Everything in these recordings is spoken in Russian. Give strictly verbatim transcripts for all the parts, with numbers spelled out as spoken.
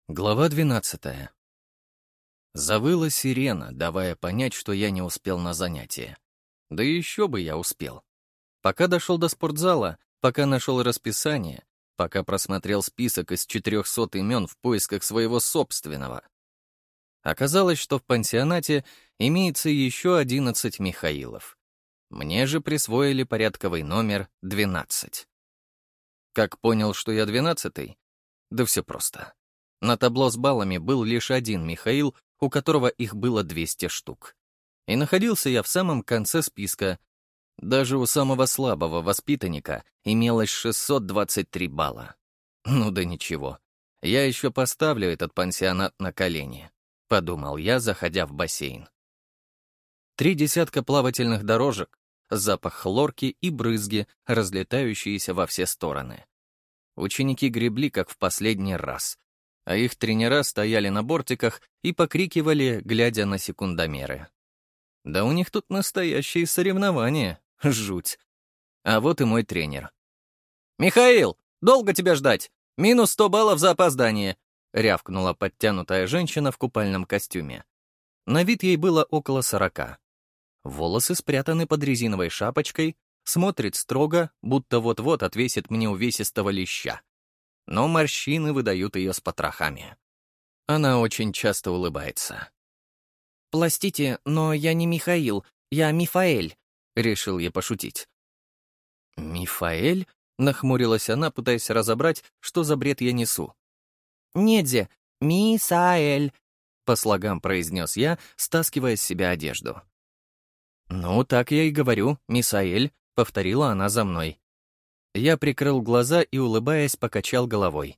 Глава двенадцатая. Завыла сирена, давая понять, что я не успел на занятие. Да и еще бы я успел. Пока дошел до спортзала, пока нашел расписание, пока просмотрел список из четырехсот имен в поисках своего собственного. Оказалось, что в пансионате имеется еще одиннадцать Михаилов. Мне же присвоили порядковый номер двенадцать. Как понял, что я двенадцатый? Да все просто. На табло с баллами был лишь один Михаил, у которого их было двести штук. И находился я в самом конце списка. Даже у самого слабого воспитанника имелось шестьсот двадцать три балла. Ну да ничего, я еще поставлю этот пансионат на колени, подумал я, заходя в бассейн. Три десятка плавательных дорожек, запах хлорки и брызги, разлетающиеся во все стороны. Ученики гребли, как в последний раз, а их тренера стояли на бортиках и покрикивали, глядя на секундомеры. Да у них тут настоящие соревнования, жуть. А вот и мой тренер. «Михаил, долго тебя ждать? Минус сто баллов за опоздание», — рявкнула подтянутая женщина в купальном костюме. На вид ей было около сорока. Волосы спрятаны под резиновой шапочкой, смотрит строго, будто вот-вот отвесит мне увесистого леща. Но морщины выдают ее с потрохами. Она очень часто улыбается. «Простите, но я не Михаил, я Мифаэль», — решил я пошутить. «Мифаэль?» — нахмурилась она, пытаясь разобрать, что за бред я несу. «Недзе, Мисаэль», — по слогам произнес я, стаскивая с себя одежду. «Ну, так я и говорю, Мисаэль», — повторила она за мной. Я прикрыл глаза и, улыбаясь, покачал головой.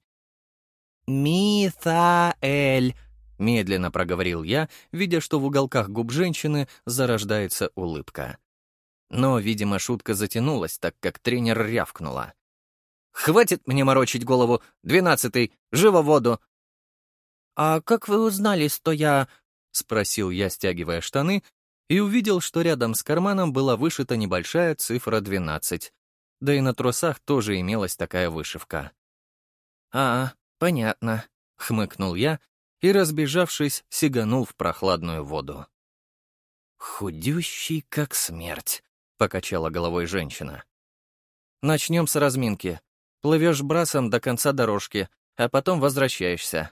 «Мисаэль», — медленно проговорил я, видя, что в уголках губ женщины зарождается улыбка. Но, видимо, шутка затянулась, так как тренер рявкнула. «Хватит мне морочить голову! Двенадцатый! Живо в воду!» «А как вы узнали, что я...» — спросил я, стягивая штаны, и увидел, что рядом с карманом была вышита небольшая цифра двенадцать. Да и на трусах тоже имелась такая вышивка. «А, понятно», — хмыкнул я и, разбежавшись, сиганул в прохладную воду. «Худющий, как смерть», — покачала головой женщина. «Начнем с разминки. Плывешь брасом до конца дорожки, а потом возвращаешься».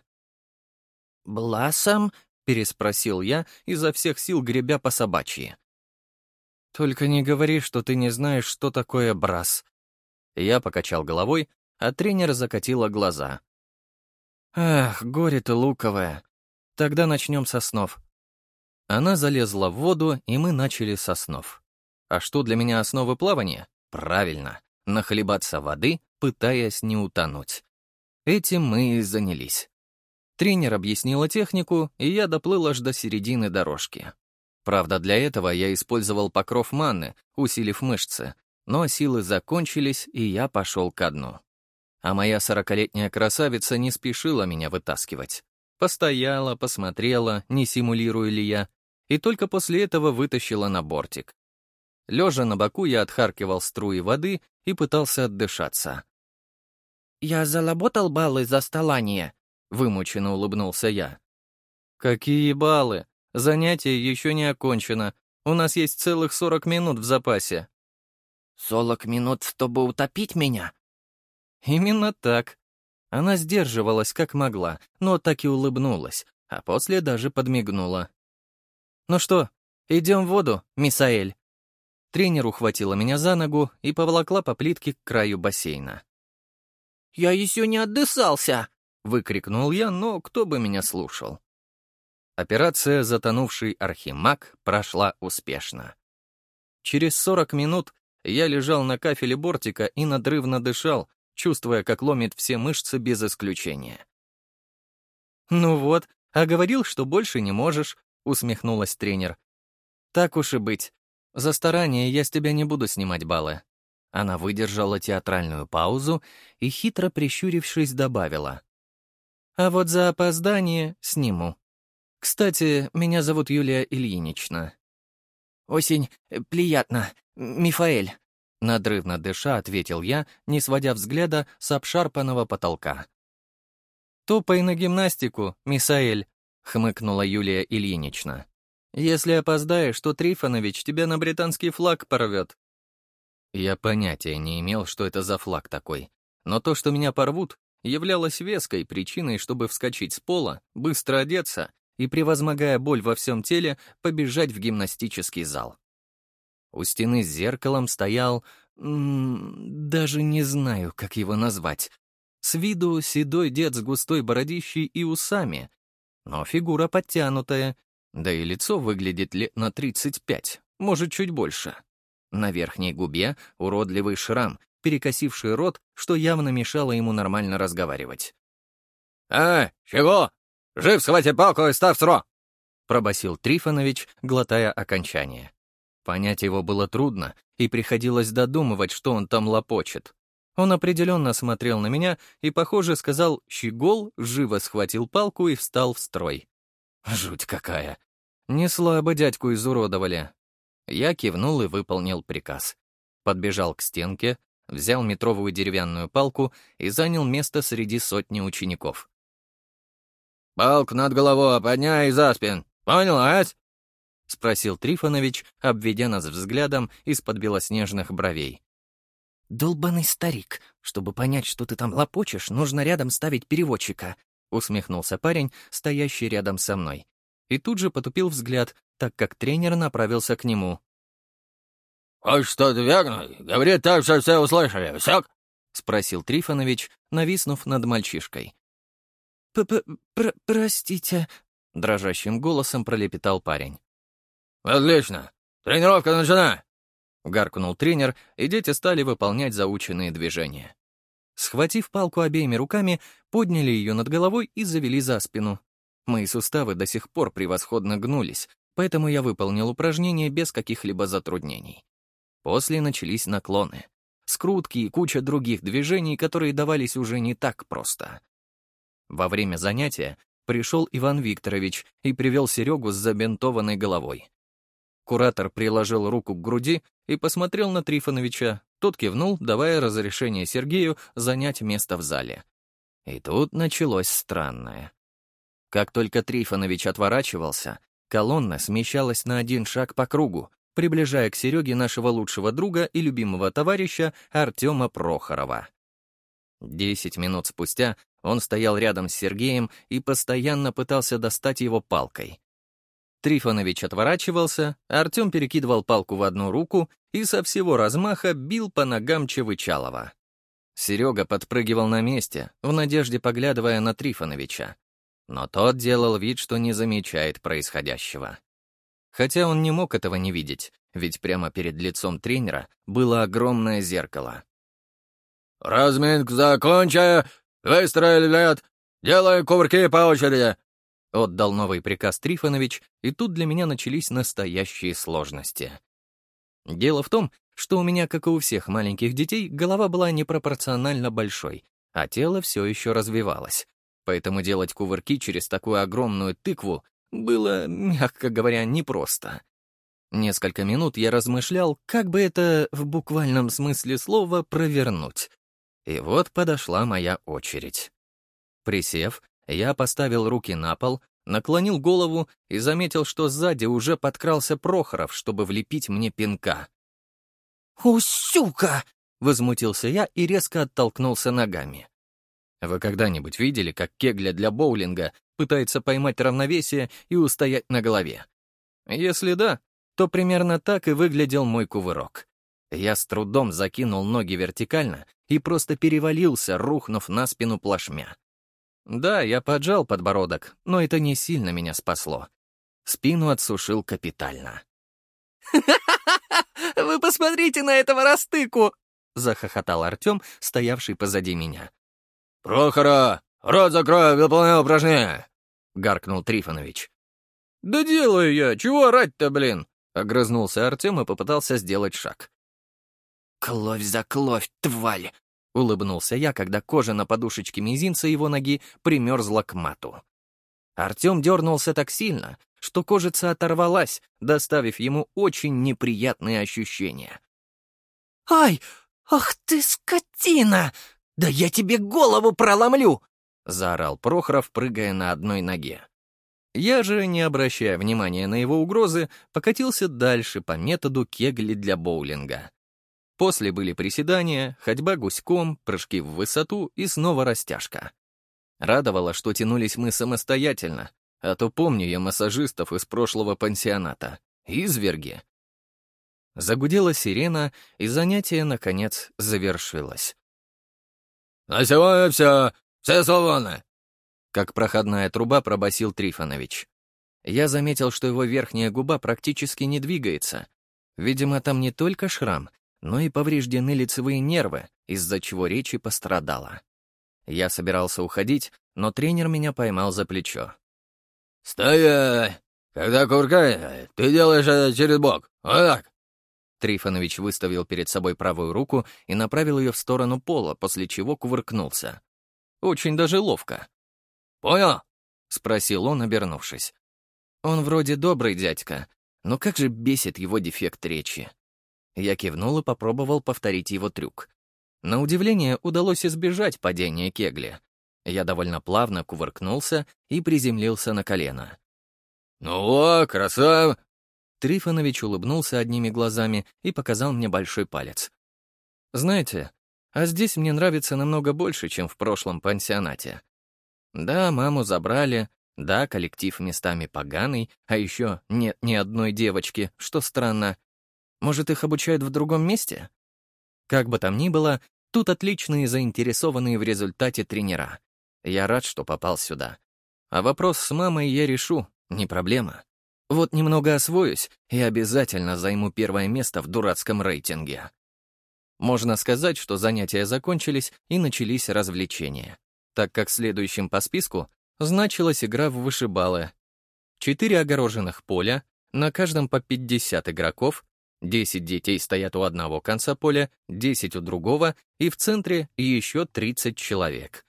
«Бласом?» — переспросил я, изо всех сил гребя по собачьи. «Только не говори, что ты не знаешь, что такое брас». Я покачал головой, а тренер закатила глаза. «Ах, горе ты луковое. Тогда начнем со снов». Она залезла в воду, и мы начали со снов. А что для меня основы плавания? Правильно, нахлебаться воды, пытаясь не утонуть. Этим мы и занялись. Тренер объяснила технику, и я доплыл аж до середины дорожки. Правда, для этого я использовал покров манны, усилив мышцы, но силы закончились, и я пошел ко дну. А моя сорокалетняя красавица не спешила меня вытаскивать. Постояла, посмотрела, не симулирую ли я, и только после этого вытащила на бортик. Лежа на боку, я отхаркивал струи воды и пытался отдышаться. «Я заработал баллы за столание», — вымученно улыбнулся я. «Какие баллы? Занятие еще не окончено. У нас есть целых сорок минут в запасе». «Сорок минут, чтобы утопить меня?» Именно так. Она сдерживалась как могла, но так и улыбнулась, а после даже подмигнула. «Ну что, идем в воду, Мисаэль?» Тренер ухватила меня за ногу и поволокла по плитке к краю бассейна. «Я еще не отдышался!» — выкрикнул я, но кто бы меня слушал. Операция «Затонувший архимаг» прошла успешно. Через сорок минут я лежал на кафеле бортика и надрывно дышал, чувствуя, как ломит все мышцы без исключения. «Ну вот, а говорил, что больше не можешь», — усмехнулась тренер. «Так уж и быть. За старание я с тебя не буду снимать баллы». Она выдержала театральную паузу и, хитро прищурившись, добавила. «А вот за опоздание сниму. Кстати, меня зовут Юлия Ильинична». «Осень, приятно, Мифаэль», — надрывно дыша ответил я, не сводя взгляда с обшарпанного потолка. «Топай на гимнастику, Мисаэль», — хмыкнула Юлия Ильинична. «Если опоздаешь, то Трифонович тебя на британский флаг порвет». Я понятия не имел, что это за флаг такой, но то, что меня порвут, являлось веской причиной, чтобы вскочить с пола, быстро одеться и, превозмогая боль во всем теле, побежать в гимнастический зал. У стены с зеркалом стоял... М -м, даже не знаю, как его назвать. С виду седой дед с густой бородищей и усами, но фигура подтянутая, да и лицо выглядит лет на тридцать пять, может, чуть больше. На верхней губе уродливый шрам, перекосивший рот, что явно мешало ему нормально разговаривать. «А, чего? Жив схвати палку и ставь сро!» — пробасил Трифонович, глотая окончание. Понять его было трудно, и приходилось додумывать, что он там лопочет. Он определенно смотрел на меня и, похоже, сказал «щегол», живо схватил палку и встал в строй. Жуть какая! Не слабо дядьку изуродовали. Я кивнул и выполнил приказ. Подбежал к стенке, взял метровую деревянную палку и занял место среди сотни учеников. «Палку над головой подняй за спин, понял, ась?» — спросил Трифонович, обведя нас взглядом из-под белоснежных бровей. «Долбаный старик, чтобы понять, что ты там лопочешь, нужно рядом ставить переводчика», — усмехнулся парень, стоящий рядом со мной. И тут же потупил взгляд, так как тренер направился к нему. «Хочешь что-то вякнуть? Говори так, что все услышали, всяк?» — спросил Трифонович, нависнув над мальчишкой. «П-п-простите», — дрожащим голосом пролепетал парень. «Отлично! Тренировка начинай!» — гаркнул тренер, и дети стали выполнять заученные движения. Схватив палку обеими руками, подняли ее над головой и завели за спину. Мои суставы до сих пор превосходно гнулись, поэтому я выполнил упражнение без каких-либо затруднений. После начались наклоны, скрутки и куча других движений, которые давались уже не так просто. Во время занятия пришел Иван Викторович и привел Серегу с забинтованной головой. Куратор приложил руку к груди и посмотрел на Трифоновича. Тот кивнул, давая разрешение Сергею занять место в зале. И тут началось странное. Как только Трифонович отворачивался, колонна смещалась на один шаг по кругу, приближая к Сереге нашего лучшего друга и любимого товарища Артема Прохорова. Десять минут спустя он стоял рядом с Сергеем и постоянно пытался достать его палкой. Трифонович отворачивался, Артем перекидывал палку в одну руку и со всего размаха бил по ногам Чевычалова. Серега подпрыгивал на месте, в надежде поглядывая на Трифоновича. Но тот делал вид, что не замечает происходящего. Хотя он не мог этого не видеть, ведь прямо перед лицом тренера было огромное зеркало. «Разминку закончая, выстроили ряд, делаем кувырки по очереди», — отдал новый приказ Трифонович, и тут для меня начались настоящие сложности. Дело в том, что у меня, как и у всех маленьких детей, голова была непропорционально большой, а тело все еще развивалось. Поэтому делать кувырки через такую огромную тыкву было, мягко говоря, непросто. Несколько минут я размышлял, как бы это в буквальном смысле слова провернуть. И вот подошла моя очередь. Присев, я поставил руки на пол, наклонил голову и заметил, что сзади уже подкрался Прохоров, чтобы влепить мне пинка. «О, сука!» — возмутился я и резко оттолкнулся ногами. Вы когда-нибудь видели, как кегля для боулинга пытается поймать равновесие и устоять на голове? Если да, то примерно так и выглядел мой кувырок. Я с трудом закинул ноги вертикально и просто перевалился, рухнув на спину плашмя. Да, я поджал подбородок, но это не сильно меня спасло. Спину отсушил капитально. «Вы посмотрите на этого растыку!» — захохотал Артем, стоявший позади меня. «Прохора, рот закрой, выполняй упражнение!» — гаркнул Трифонович. «Да делаю я, чего орать-то, блин?» — огрызнулся Артем и попытался сделать шаг. «Кровь за кровь, тварь!» — улыбнулся я, когда кожа на подушечке мизинца его ноги примерзла к мату. Артем дернулся так сильно, что кожица оторвалась, доставив ему очень неприятные ощущения. «Ай! Ах ты, скотина! Да я тебе голову проломлю!» — заорал Прохоров, прыгая на одной ноге. Я же, не обращая внимания на его угрозы, покатился дальше по методу кегли для боулинга. После были приседания, ходьба гуськом, прыжки в высоту и снова растяжка. Радовало, что тянулись мы самостоятельно, а то помню я массажистов из прошлого пансионата. Изверги. Загудела сирена, и занятие, наконец, завершилось. «На сегодня все, все свободны!» Как проходная труба пробасил Трифонович. Я заметил, что его верхняя губа практически не двигается. Видимо, там не только шрам, но и повреждены лицевые нервы, из-за чего речь и пострадала. Я собирался уходить, но тренер меня поймал за плечо. «Стоять! Когда кувыркаешь, ты делаешь это через бок. Вот так!» Трифонович выставил перед собой правую руку и направил ее в сторону пола, после чего кувыркнулся. Очень даже ловко. «Понял?» — спросил он, обернувшись. Он вроде добрый дядька, но как же бесит его дефект речи. Я кивнул и попробовал повторить его трюк. На удивление, удалось избежать падения кегли. Я довольно плавно кувыркнулся и приземлился на колено. «Ну вот, красава!» Трифонович улыбнулся одними глазами и показал мне большой палец. «Знаете, а здесь мне нравится намного больше, чем в прошлом пансионате. Да, маму забрали, да, коллектив местами поганый, а еще нет ни одной девочки, что странно. Может, их обучают в другом месте? Как бы там ни было, тут отличные заинтересованные в результате тренера. Я рад, что попал сюда. А вопрос с мамой я решу, не проблема. Вот немного освоюсь и обязательно займу первое место в дурацком рейтинге». Можно сказать, что занятия закончились и начались развлечения, так как следующим по списку значилась игра в вышибалы. Четыре огороженных поля, на каждом по пятьдесят игроков, десять детей стоят у одного конца поля, десять у другого, и в центре еще тридцать человек.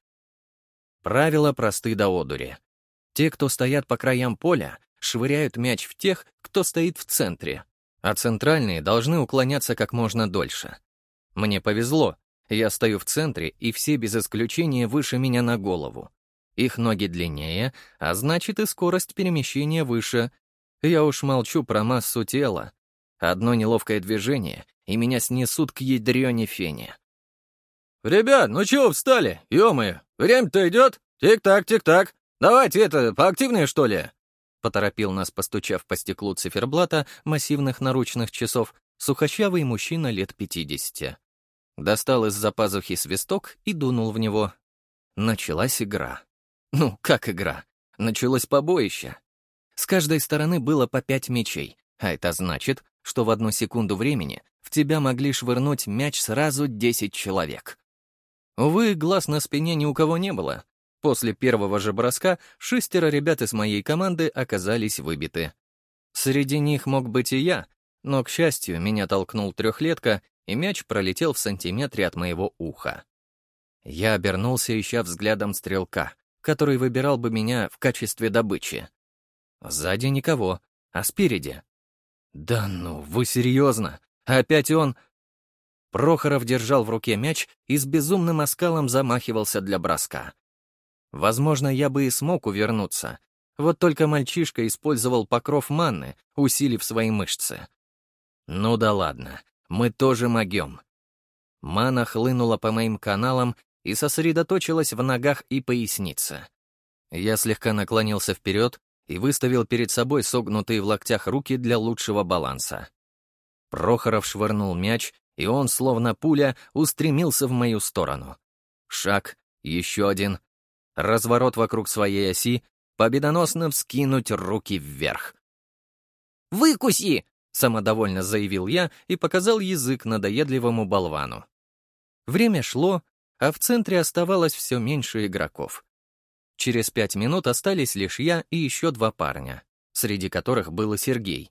Правила просты до одури. Те, кто стоят по краям поля, швыряют мяч в тех, кто стоит в центре, а центральные должны уклоняться как можно дольше. Мне повезло, я стою в центре, и все без исключения выше меня на голову. Их ноги длиннее, а значит и скорость перемещения выше. Я уж молчу про массу тела. Одно неловкое движение, и меня снесут к ядрёне фене. «Ребят, ну чего встали? Ё-моё, время-то идет? Тик-так, тик-так. Давайте это, поактивнее, что ли?» Поторопил нас, постучав по стеклу циферблата массивных наручных часов, сухощавый мужчина лет пятидесяти. Достал из-за пазухи свисток и дунул в него. Началась игра. Ну, как игра? Началось побоище. С каждой стороны было по пять мячей, а это значит, что в одну секунду времени в тебя могли швырнуть мяч сразу десять человек. Увы, глаз на спине ни у кого не было. После первого же броска шестеро ребят из моей команды оказались выбиты. Среди них мог быть и я, но, к счастью, меня толкнул трехлетка, и мяч пролетел в сантиметре от моего уха. Я обернулся, ища взглядом стрелка, который выбирал бы меня в качестве добычи. Сзади никого, а спереди... Да ну, вы серьезно? Опять он... Прохоров держал в руке мяч и с безумным оскалом замахивался для броска. Возможно, я бы и смог увернуться. Вот только мальчишка использовал покров манны, усилив свои мышцы. Ну да ладно, мы тоже могем. Мана хлынула по моим каналам и сосредоточилась в ногах и пояснице. Я слегка наклонился вперед и выставил перед собой согнутые в локтях руки для лучшего баланса. Прохоров швырнул мяч, и он, словно пуля, устремился в мою сторону. Шаг, еще один. Разворот вокруг своей оси, победоносно вскинуть руки вверх. «Выкуси!» — самодовольно заявил я и показал язык надоедливому болвану. Время шло, а в центре оставалось все меньше игроков. Через пять минут остались лишь я и еще два парня, среди которых был и Сергей.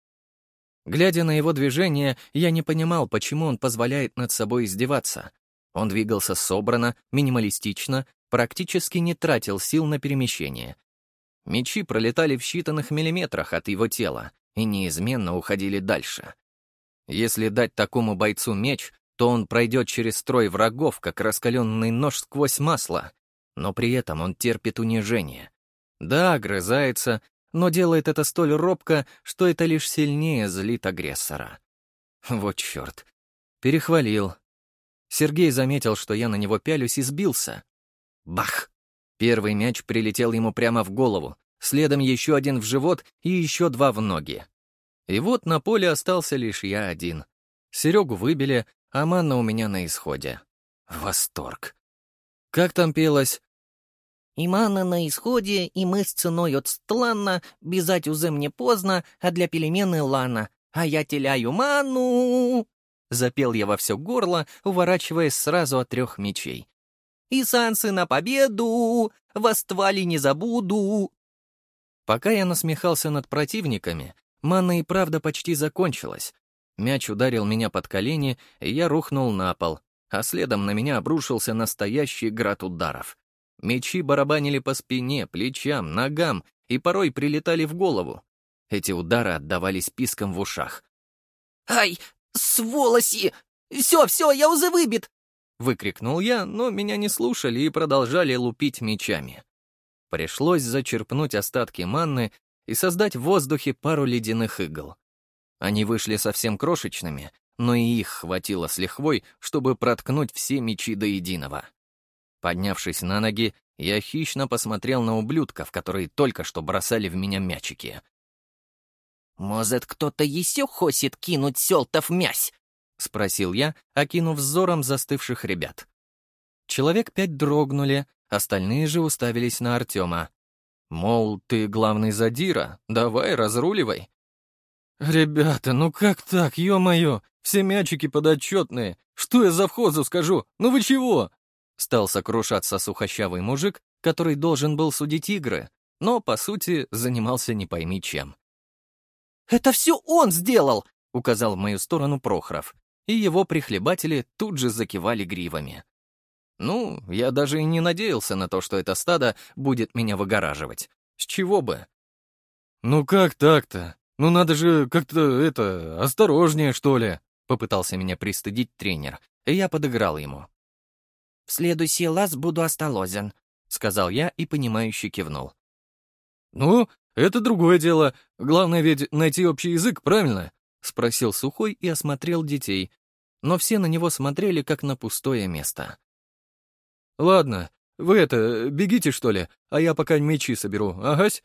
Глядя на его движения, я не понимал, почему он позволяет над собой издеваться. Он двигался собрано, минималистично, практически не тратил сил на перемещение. Мячи пролетали в считанных миллиметрах от его тела и неизменно уходили дальше. Если дать такому бойцу меч, то он пройдет через строй врагов, как раскаленный нож сквозь масло. но при этом он терпит унижение. Да, огрызается, но делает это столь робко, что это лишь сильнее злит агрессора. Вот черт. Перехвалил. Сергей заметил, что я на него пялюсь, и сбился. Бах! Первый мяч прилетел ему прямо в голову, следом еще один в живот и еще два в ноги. И вот на поле остался лишь я один. Серегу выбили, а манна у меня на исходе. Восторг. Как там пелось? «И манна на исходе, и мышцы ноют стланно, бежать узе мне поздно, а для перемены лана, а я теляю манну!» Запел я во все горло, уворачиваясь сразу от трех мячей. «И сансы на победу! Воствали не забуду!» Пока я насмехался над противниками, манна и правда почти закончилась. Мяч ударил меня под колени, и я рухнул на пол, а следом на меня обрушился настоящий град ударов. Мячи барабанили по спине, плечам, ногам и порой прилетали в голову. Эти удары отдавались писком в ушах. «Ай, сволоси! Все, все, я уже выбит!» Выкрикнул я, но меня не слушали и продолжали лупить мячами. Пришлось зачерпнуть остатки манны и создать в воздухе пару ледяных игл. Они вышли совсем крошечными, но и их хватило с лихвой, чтобы проткнуть все мячи до единого. Поднявшись на ноги, я хищно посмотрел на ублюдков, которые только что бросали в меня мячики. «Может, кто-то еще хочет кинуть селтов мясь?» — спросил я, окинув взором застывших ребят. Человек пять дрогнули, остальные же уставились на Артема. Мол, ты главный задира, давай разруливай. «Ребята, ну как так, ё-моё, все мячики подотчетные, что я завхозу скажу, ну вы чего?» Стал сокрушаться сухощавый мужик, который должен был судить игры, но, по сути, занимался не пойми чем. «Это все он сделал!» — указал в мою сторону Прохоров, и его прихлебатели тут же закивали гривами. Ну, я даже и не надеялся на то, что это стадо будет меня выгораживать. С чего бы? «Ну как так-то? Ну надо же как-то, это, осторожнее, что ли?» — попытался меня пристыдить тренер, и я подыграл ему. «В следующий раз буду осторожен», — сказал я и понимающе кивнул. «Ну, это другое дело. Главное ведь найти общий язык, правильно?» — спросил Сухой и осмотрел детей, но все на него смотрели, как на пустое место. «Ладно, вы это, бегите, что ли, а я пока мячи соберу, агась?»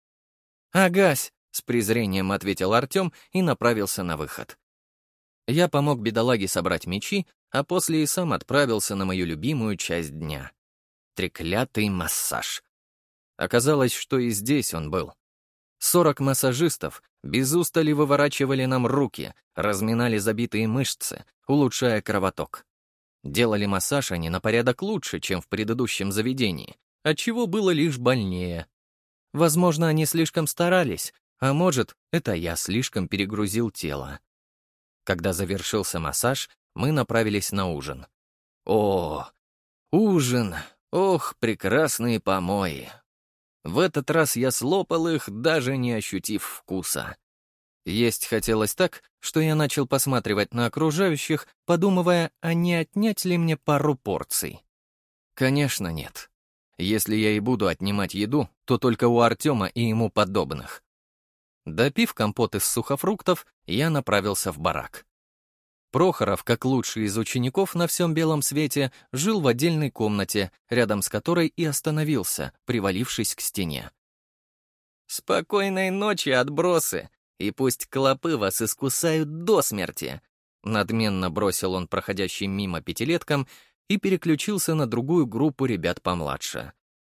«Агась», — с презрением ответил Артем и направился на выход. Я помог бедолаге собрать мячи, а после и сам отправился на мою любимую часть дня — треклятый массаж. Оказалось, что и здесь он был. Сорок массажистов без устали выворачивали нам руки, разминали забитые мышцы, улучшая кровоток. Делали массаж они на порядок лучше, чем в предыдущем заведении, отчего было лишь больнее. Возможно, они слишком старались, а может, это я слишком перегрузил тело. Когда завершился массаж, мы направились на ужин. О, ужин! Ох, прекрасные помои! В этот раз я слопал их, даже не ощутив вкуса. Есть хотелось так, что я начал посматривать на окружающих, подумывая, а не отнять ли мне пару порций. Конечно, нет. Если я и буду отнимать еду, то только у Артема и ему подобных. Допив компот из сухофруктов, я направился в барак. Прохоров, как лучший из учеников на всем белом свете, жил в отдельной комнате, рядом с которой и остановился, привалившись к стене. «Спокойной ночи, отбросы, и пусть клопы вас искусают до смерти!» Надменно бросил он проходящим мимо пятилеткам и переключился на другую группу ребят помладше.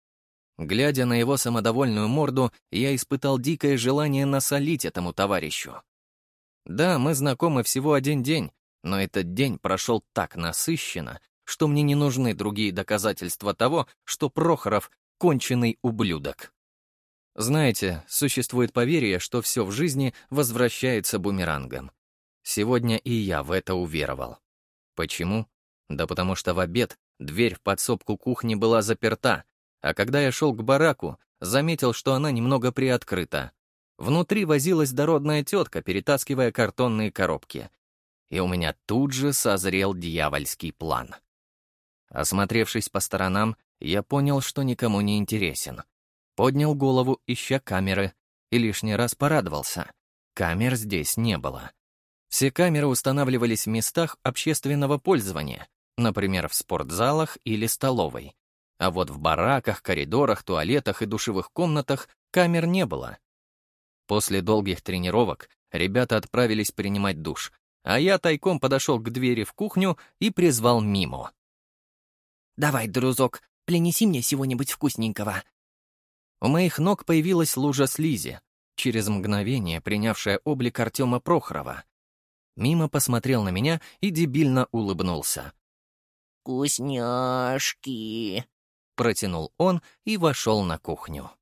Глядя на его самодовольную морду, я испытал дикое желание насолить этому товарищу. Да, мы знакомы всего один день, но этот день прошел так насыщенно, что мне не нужны другие доказательства того, что Прохоров — конченый ублюдок. Знаете, существует поверье, что все в жизни возвращается бумерангом. Сегодня и я в это уверовал. Почему? Да потому что в обед дверь в подсобку кухни была заперта, а когда я шел к бараку, заметил, что она немного приоткрыта. Внутри возилась дородная тетка, перетаскивая картонные коробки. И у меня тут же созрел дьявольский план. Осмотревшись по сторонам, Я понял, что никому не интересен. Поднял голову, ища камеры, и лишний раз порадовался. Камер здесь не было. Все камеры устанавливались в местах общественного пользования, например, в спортзалах или столовой. А вот в бараках, коридорах, туалетах и душевых комнатах камер не было. После долгих тренировок ребята отправились принимать душ, а я тайком подошел к двери в кухню и призвал Миму. «Давай, друзок, принеси мне чего-нибудь вкусненького». У моих ног появилась лужа слизи, через мгновение принявшая облик Артема Прохорова. Мима посмотрел на меня и дебильно улыбнулся. «Вкусняшки!» Протянул он и вошел на кухню.